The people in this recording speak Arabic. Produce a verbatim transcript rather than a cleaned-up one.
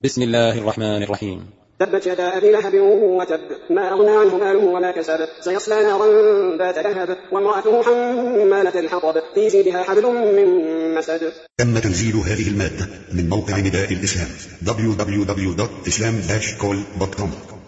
بسم الله الرحمن الرحيم. تبت يدا أبي لهب وتب، ما أغنى عنه ماله وما كسب، سيصلى نارا ذات لهب، وامرأته حمالة الحطب، في جيدها حبل من مسد. تم تنزيل هذه المادة من موقع نداء الإسلام دبليو دبليو دبليو دوت إسلام داش كول دوت كوم.